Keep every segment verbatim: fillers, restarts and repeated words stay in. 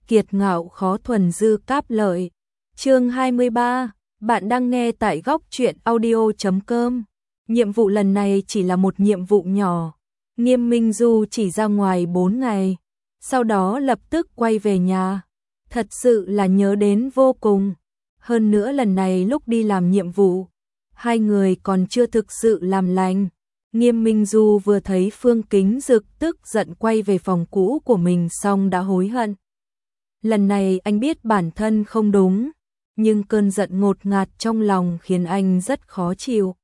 kiệt ngạo khó thuần dư cáp lợi. Chương hai mươi ba, bạn đang nghe tại góc truyện audio chấm com. Nhiệm vụ lần này chỉ là một nhiệm vụ nhỏ. Nghiêm Minh Du chỉ ra ngoài bốn ngày, sau đó lập tức quay về nhà. Thật sự là nhớ đến vô cùng. Hơn nữa lần này lúc đi làm nhiệm vụ, hai người còn chưa thực sự làm lành. Nghiêm Minh Du vừa thấy Phương Kính Dực tức giận quay về phòng cũ của mình xong đã hối hận. Lần này anh biết bản thân không đúng, nhưng cơn giận ngột ngạt trong lòng khiến anh rất khó chịu.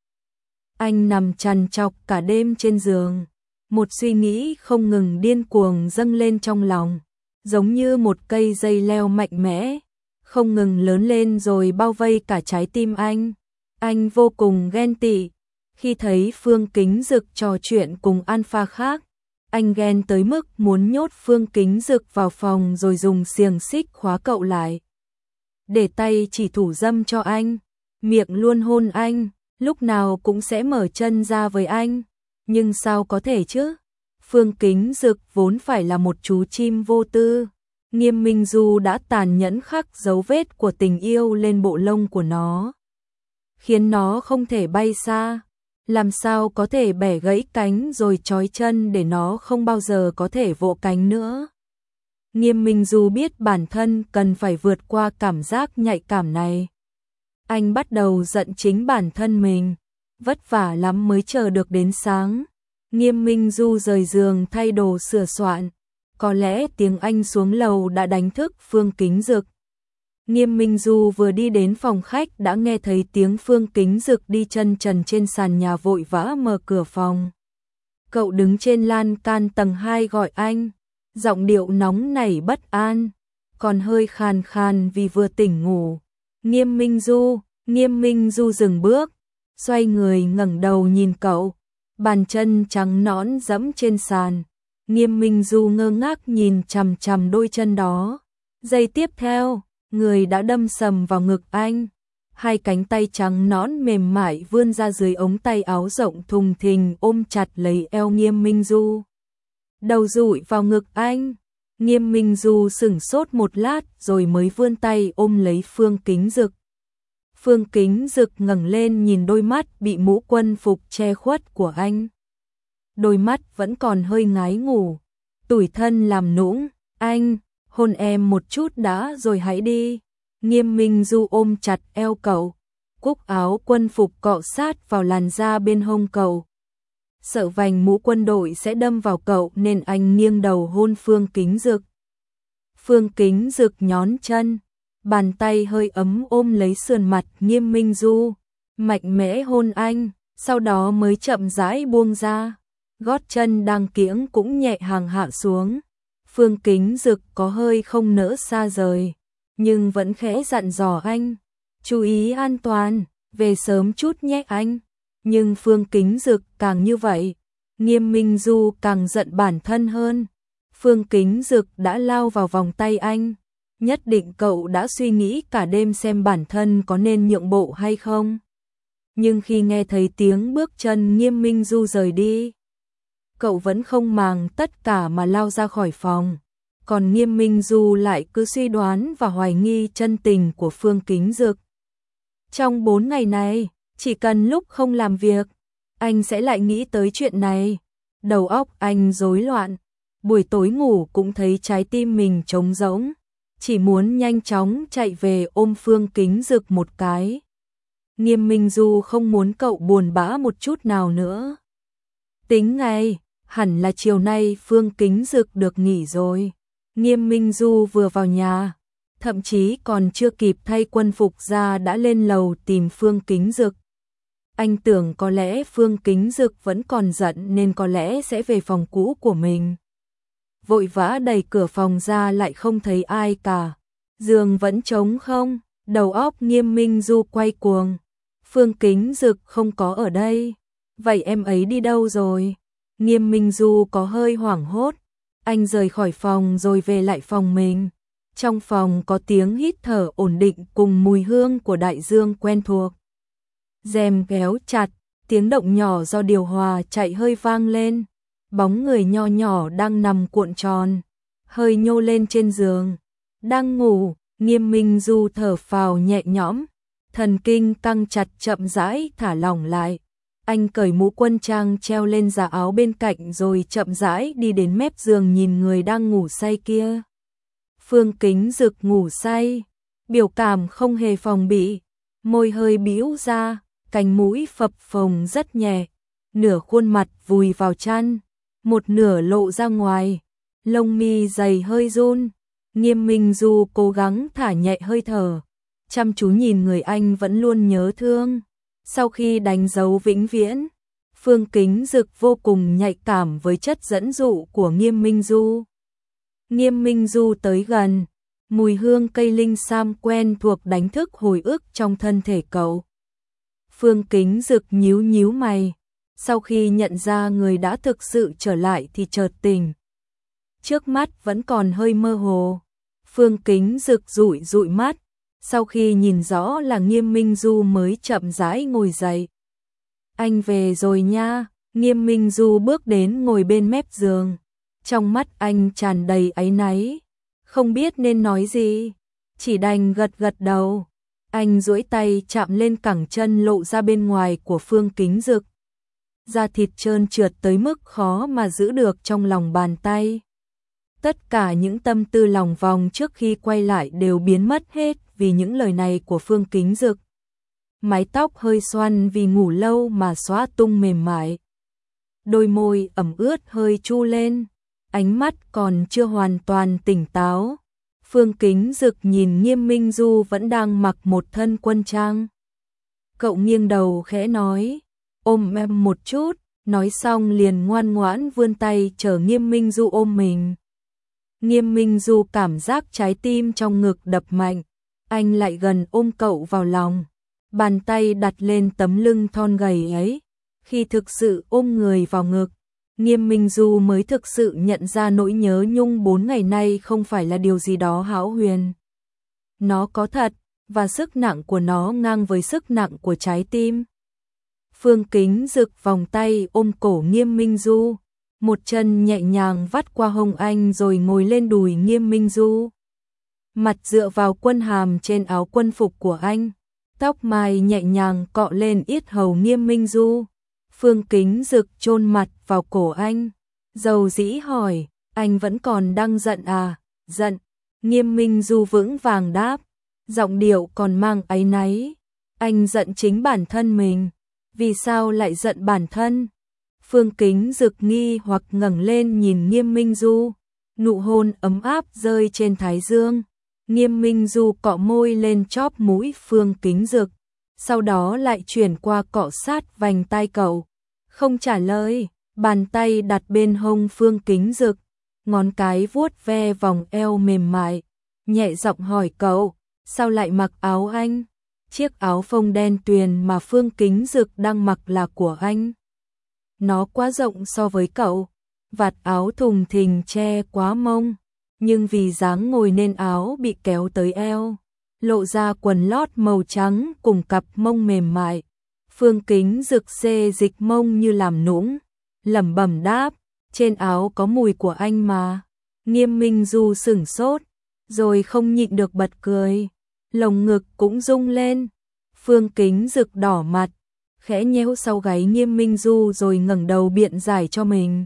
Anh nằm trằn trọc cả đêm trên giường, một suy nghĩ không ngừng điên cuồng dâng lên trong lòng, giống như một cây dây leo mạnh mẽ, không ngừng lớn lên rồi bao vây cả trái tim anh. Anh vô cùng ghen tị. Khi thấy Phương Kính Dực trò chuyện cùng alpha khác, anh ghen tới mức muốn nhốt Phương Kính Dực vào phòng rồi dùng xiềng xích khóa cậu lại. Để tay chỉ thủ dâm cho anh, miệng luôn hôn anh, lúc nào cũng sẽ mở chân ra với anh. Nhưng sao có thể chứ? Phương Kính Dực vốn phải là một chú chim vô tư. Nghiêm Minh Du đã tàn nhẫn khắc dấu vết của tình yêu lên bộ lông của nó, khiến nó không thể bay xa. Làm sao có thể bẻ gãy cánh rồi trói chân để nó không bao giờ có thể vỗ cánh nữa. Nghiêm Minh Du biết bản thân cần phải vượt qua cảm giác nhạy cảm này. Anh bắt đầu giận chính bản thân mình, vất vả lắm mới chờ được đến sáng. Nghiêm Minh Du rời giường thay đồ sửa soạn, có lẽ tiếng anh xuống lầu đã đánh thức Phương Kính Dực. Nghiêm Minh Du vừa đi đến phòng khách đã nghe thấy tiếng Phương Kính Dực đi chân trần trên sàn nhà vội vã mở cửa phòng. Cậu đứng trên lan can tầng hai gọi anh, giọng điệu nóng nảy bất an, còn hơi khàn khàn vì vừa tỉnh ngủ. Nghiêm Minh Du, Nghiêm Minh Du dừng bước, xoay người ngẩng đầu nhìn cậu, bàn chân trắng nõn dẫm trên sàn. Nghiêm Minh Du ngơ ngác nhìn chằm chằm đôi chân đó. Giây tiếp theo, người đã đâm sầm vào ngực anh. Hai cánh tay trắng nõn mềm mại vươn ra dưới ống tay áo rộng thùng thình ôm chặt lấy eo Nghiêm Minh Du. Đầu dụi vào ngực anh. Nghiêm Minh Du sửng sốt một lát rồi mới vươn tay ôm lấy Phương Kính Dực. Phương Kính Dực ngẩng lên nhìn đôi mắt bị mũ quân phục che khuất của anh. Đôi mắt vẫn còn hơi ngái ngủ. Tủi thân làm nũng, anh, hôn em một chút đã rồi hãy đi. Nghiêm Minh Du ôm chặt eo cậu, cúc áo quân phục cọ sát vào làn da bên hông cậu. Sợ vành mũ quân đội sẽ đâm vào cậu nên anh nghiêng đầu hôn Phương Kính Dực. Phương Kính Dực nhón chân, bàn tay hơi ấm ôm lấy sườn mặt Nghiêm Minh Du, mạnh mẽ hôn anh, sau đó mới chậm rãi buông ra. Gót chân đang kiễng cũng nhẹ hàng hạ xuống. Phương Kính Dực có hơi không nỡ xa rời, nhưng vẫn khẽ dặn dò anh, chú ý an toàn, về sớm chút nhé anh. Nhưng Phương Kính Dực càng như vậy, Nghiêm Minh Du càng giận bản thân hơn. Phương Kính Dực đã lao vào vòng tay anh, nhất định cậu đã suy nghĩ cả đêm xem bản thân có nên nhượng bộ hay không. Nhưng khi nghe thấy tiếng bước chân Nghiêm Minh Du rời đi, cậu vẫn không màng tất cả mà lao ra khỏi phòng. Còn Nghiêm Minh Du lại cứ suy đoán và hoài nghi chân tình của Phương Kính Dực. Trong bốn ngày này, chỉ cần lúc không làm việc, anh sẽ lại nghĩ tới chuyện này. Đầu óc anh rối loạn, buổi tối ngủ cũng thấy trái tim mình trống rỗng, chỉ muốn nhanh chóng chạy về ôm Phương Kính Dực một cái. Nghiêm Minh Du không muốn cậu buồn bã một chút nào nữa. Tính ngày, hẳn là chiều nay Phương Kính Dực được nghỉ rồi. Nghiêm Minh Du vừa vào nhà, thậm chí còn chưa kịp thay quân phục ra đã lên lầu tìm Phương Kính Dực. Anh tưởng có lẽ Phương Kính Dực vẫn còn giận nên có lẽ sẽ về phòng cũ của mình. Vội vã đẩy cửa phòng ra lại không thấy ai cả. Giường vẫn trống không, đầu óc Nghiêm Minh Du quay cuồng. Phương Kính Dực không có ở đây. Vậy em ấy đi đâu rồi? Nghiêm Minh Du có hơi hoảng hốt. Anh rời khỏi phòng rồi về lại phòng mình. Trong phòng có tiếng hít thở ổn định cùng mùi hương của đại dương quen thuộc. Rèm kéo chặt, tiếng động nhỏ do điều hòa chạy hơi vang lên. Bóng người nho nhỏ đang nằm cuộn tròn, hơi nhô lên trên giường. Đang ngủ, Nghiêm Minh Du thở phào nhẹ nhõm, thần kinh căng chặt chậm rãi thả lỏng lại. Anh cởi mũ quân trang treo lên giá áo bên cạnh rồi chậm rãi đi đến mép giường nhìn người đang ngủ say kia. Phương Kính Dực ngủ say, biểu cảm không hề phòng bị, môi hơi bĩu ra, cánh mũi phập phồng rất nhẹ, nửa khuôn mặt vùi vào chăn, một nửa lộ ra ngoài, lông mi dày hơi run. Nghiêm Minh Du cố gắng thả nhẹ hơi thở, chăm chú nhìn người anh vẫn luôn nhớ thương. Sau khi đánh dấu vĩnh viễn, Phương Kính Dực vô cùng nhạy cảm với chất dẫn dụ của Nghiêm Minh Du. Nghiêm Minh Du tới gần, mùi hương cây linh sam quen thuộc đánh thức hồi ức trong thân thể cậu. Phương Kính Dực nhíu nhíu mày, sau khi nhận ra người đã thực sự trở lại thì chợt tỉnh. Trước mắt vẫn còn hơi mơ hồ. Phương Kính Dực dụi dụi mắt, sau khi nhìn rõ là Nghiêm Minh Du mới chậm rãi ngồi dậy. Anh về rồi nha. Nghiêm Minh Du bước đến ngồi bên mép giường, trong mắt anh tràn đầy áy náy, không biết nên nói gì, chỉ đành gật gật đầu. Anh duỗi tay chạm lên cẳng chân lộ ra bên ngoài của Phương Kính Dực. Da thịt trơn trượt tới mức khó mà giữ được trong lòng bàn tay. Tất cả những tâm tư lòng vòng trước khi quay lại đều biến mất hết vì những lời này của Phương Kính Dực. Mái tóc hơi xoăn vì ngủ lâu mà xõa tung mềm mại. Đôi môi ẩm ướt hơi chu lên, ánh mắt còn chưa hoàn toàn tỉnh táo. Phương Kính Dực nhìn Nghiêm Minh Du vẫn đang mặc một thân quân trang. Cậu nghiêng đầu khẽ nói, ôm em một chút, nói xong liền ngoan ngoãn vươn tay chờ Nghiêm Minh Du ôm mình. Nghiêm Minh Du cảm giác trái tim trong ngực đập mạnh, anh lại gần ôm cậu vào lòng, bàn tay đặt lên tấm lưng thon gầy ấy. Khi thực sự ôm người vào ngực, Nghiêm Minh Du mới thực sự nhận ra nỗi nhớ nhung bốn ngày nay không phải là điều gì đó hão huyền. Nó có thật, và sức nặng của nó ngang với sức nặng của trái tim. Phương Kính Dực vòng tay ôm cổ Nghiêm Minh Du, một chân nhẹ nhàng vắt qua hông anh rồi ngồi lên đùi Nghiêm Minh Du. Mặt dựa vào quân hàm trên áo quân phục của anh, tóc mai nhẹ nhàng cọ lên yết hầu Nghiêm Minh Du. Phương Kính Dực chôn mặt vào cổ anh, dầu dĩ hỏi, anh vẫn còn đang giận à? Giận. Nghiêm Minh Du vững vàng đáp, giọng điệu còn mang áy náy. Anh giận chính bản thân mình. Vì sao lại giận bản thân? Phương Kính Dực nghi hoặc ngẩng lên nhìn Nghiêm Minh Du, nụ hôn ấm áp rơi trên thái dương. Nghiêm Minh Du cọ môi lên chóp mũi Phương Kính Dực, sau đó lại chuyển qua cọ sát vành tai cậu. Không trả lời, bàn tay đặt bên hông Phương Kính Dực, ngón cái vuốt ve vòng eo mềm mại, nhẹ giọng hỏi cậu, sao lại mặc áo anh? Chiếc áo phông đen tuyền mà Phương Kính Dực đang mặc là của anh. Nó quá rộng so với cậu, vạt áo thùng thình che quá mông, nhưng vì dáng ngồi nên áo bị kéo tới eo, lộ ra quần lót màu trắng cùng cặp mông mềm mại. Phương Kính Dực xê dịch mông như làm nũng, lẩm bẩm đáp, trên áo có mùi của anh mà. Nghiêm Minh Du sửng sốt, rồi không nhịn được bật cười, lồng ngực cũng rung lên. Phương Kính Dực đỏ mặt, khẽ nhéo sau gáy Nghiêm Minh Du rồi ngẩng đầu biện giải cho mình.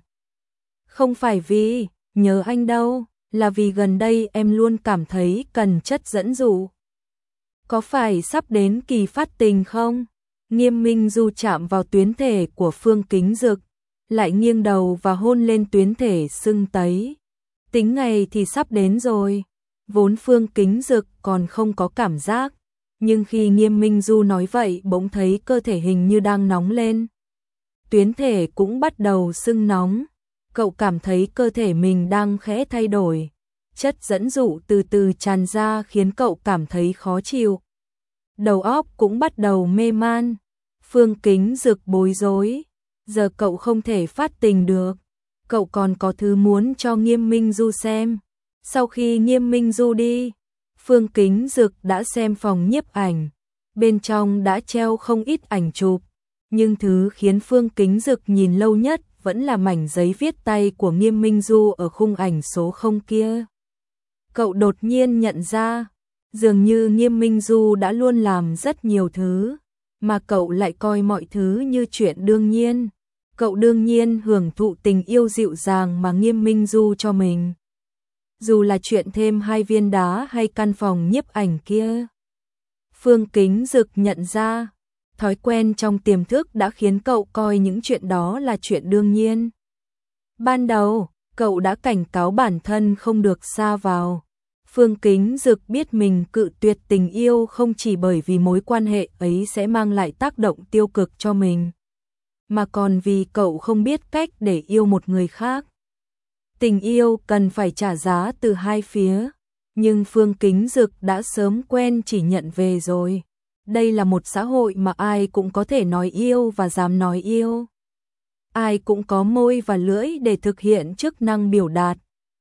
Không phải vì nhớ anh đâu, là vì gần đây em luôn cảm thấy cần chất dẫn dụ. Có phải sắp đến kỳ phát tình không? Nghiêm Minh Du chạm vào tuyến thể của Phương Kính Dực, lại nghiêng đầu và hôn lên tuyến thể sưng tấy. Tính ngày thì sắp đến rồi. Vốn Phương Kính Dực còn không có cảm giác, nhưng khi Nghiêm Minh Du nói vậy bỗng thấy cơ thể hình như đang nóng lên. Tuyến thể cũng bắt đầu sưng nóng. Cậu cảm thấy cơ thể mình đang khẽ thay đổi. Chất dẫn dụ từ từ tràn ra khiến cậu cảm thấy khó chịu. Đầu óc cũng bắt đầu mê man. Phương Kính Dực bối rối. Giờ cậu không thể phát tình được. Cậu còn có thứ muốn cho Nghiêm Minh Du xem. Sau khi Nghiêm Minh Du đi, Phương Kính Dực đã xem phòng nhiếp ảnh. Bên trong đã treo không ít ảnh chụp. Nhưng thứ khiến Phương Kính Dực nhìn lâu nhất vẫn là mảnh giấy viết tay của Nghiêm Minh Du ở khung ảnh số không kia. Cậu đột nhiên nhận ra, dường như Nghiêm Minh Du đã luôn làm rất nhiều thứ, mà cậu lại coi mọi thứ như chuyện đương nhiên. Cậu đương nhiên hưởng thụ tình yêu dịu dàng mà Nghiêm Minh Du cho mình. Dù là chuyện thêm hai viên đá hay căn phòng nhiếp ảnh kia. Phương Kính Dực nhận ra, thói quen trong tiềm thức đã khiến cậu coi những chuyện đó là chuyện đương nhiên. Ban đầu, cậu đã cảnh cáo bản thân không được sa vào. Phương Kính Dực biết mình cự tuyệt tình yêu không chỉ bởi vì mối quan hệ ấy sẽ mang lại tác động tiêu cực cho mình, mà còn vì cậu không biết cách để yêu một người khác. Tình yêu cần phải trả giá từ hai phía, nhưng Phương Kính Dực đã sớm quen chỉ nhận về rồi. Đây là một xã hội mà ai cũng có thể nói yêu và dám nói yêu. Ai cũng có môi và lưỡi để thực hiện chức năng biểu đạt.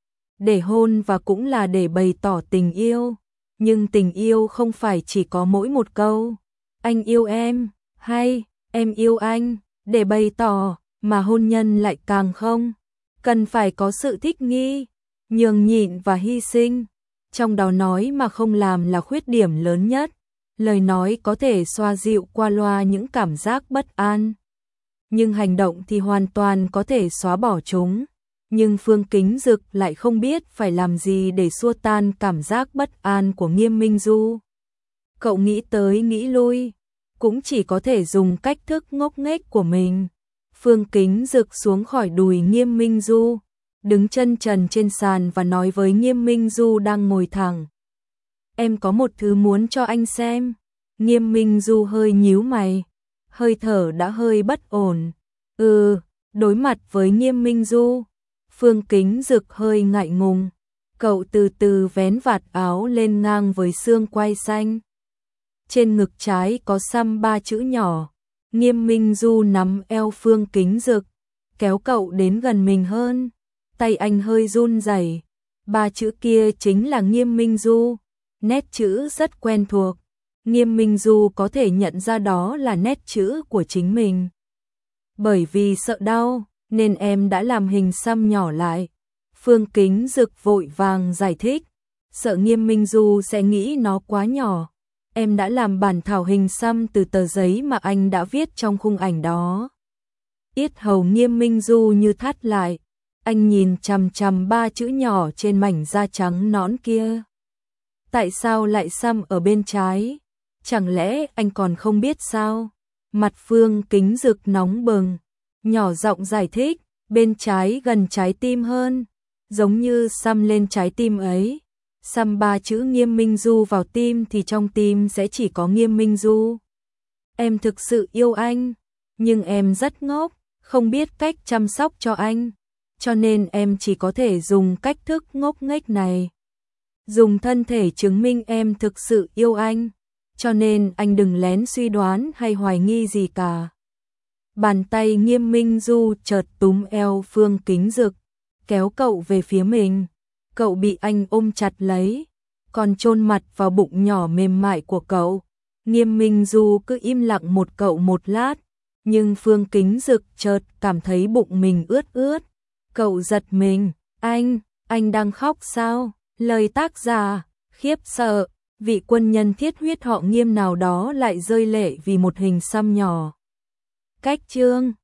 Để hôn và cũng là để bày tỏ tình yêu. Nhưng tình yêu không phải chỉ có mỗi một câu anh yêu em, hay em yêu anh, để bày tỏ, mà hôn nhân lại càng không. Cần phải có sự thích nghi, nhường nhịn và hy sinh. Trong đó nói mà không làm là khuyết điểm lớn nhất. Lời nói có thể xoa dịu qua loa những cảm giác bất an, nhưng hành động thì hoàn toàn có thể xóa bỏ chúng. Nhưng Phương Kính Dực lại không biết phải làm gì để xua tan cảm giác bất an của Nghiêm Minh Du. Cậu nghĩ tới nghĩ lui, cũng chỉ có thể dùng cách thức ngốc nghếch của mình. Phương Kính Dực xuống khỏi đùi Nghiêm Minh Du, đứng chân trần trên sàn và nói với Nghiêm Minh Du đang ngồi thẳng. Em có một thứ muốn cho anh xem. Nghiêm Minh Du hơi nhíu mày, hơi thở đã hơi bất ổn. Ừ, đối mặt với Nghiêm Minh Du, Phương Kính Dực hơi ngại ngùng. Cậu từ từ vén vạt áo lên ngang với xương quai xanh. Trên ngực trái có xăm ba chữ nhỏ. Nghiêm Minh Du nắm eo Phương Kính Dực, kéo cậu đến gần mình hơn. Tay anh hơi run rẩy. Ba chữ kia chính là Nghiêm Minh Du. Nét chữ rất quen thuộc. Nghiêm Minh Du có thể nhận ra đó là nét chữ của chính mình. Bởi vì sợ đau, nên em đã làm hình xăm nhỏ lại. Phương Kính Dực vội vàng giải thích. Sợ Nghiêm Minh Du sẽ nghĩ nó quá nhỏ. Em đã làm bản thảo hình xăm từ tờ giấy mà anh đã viết trong khung ảnh đó. Yết hầu Nghiêm Minh Du như thắt lại. Anh nhìn chằm chằm ba chữ nhỏ trên mảnh da trắng nõn kia. Tại sao lại xăm ở bên trái? Chẳng lẽ anh còn không biết sao? Mặt Phương Kính Dực nóng bừng, nhỏ giọng giải thích, bên trái gần trái tim hơn, giống như xăm lên trái tim ấy. Xăm ba chữ Nghiêm Minh Du vào tim thì trong tim sẽ chỉ có Nghiêm Minh Du. Em thực sự yêu anh, nhưng em rất ngốc, không biết cách chăm sóc cho anh, cho nên em chỉ có thể dùng cách thức ngốc nghếch này. Dùng thân thể chứng minh em thực sự yêu anh, cho nên anh đừng lén suy đoán hay hoài nghi gì cả. Bàn tay Nghiêm Minh Du chợt túm eo Phương Kính Dực, kéo cậu về phía mình. Cậu bị anh ôm chặt lấy, còn chôn mặt vào bụng nhỏ mềm mại của cậu. Nghiêm Minh Du cứ im lặng một cậu một lát, nhưng Phương Kính Dực chợt cảm thấy bụng mình ướt ướt. Cậu giật mình, anh, anh đang khóc sao? Lời tác giả, khiếp sợ, vị quân nhân thiết huyết họ Nghiêm nào đó lại rơi lệ vì một hình xăm nhỏ. Cách chương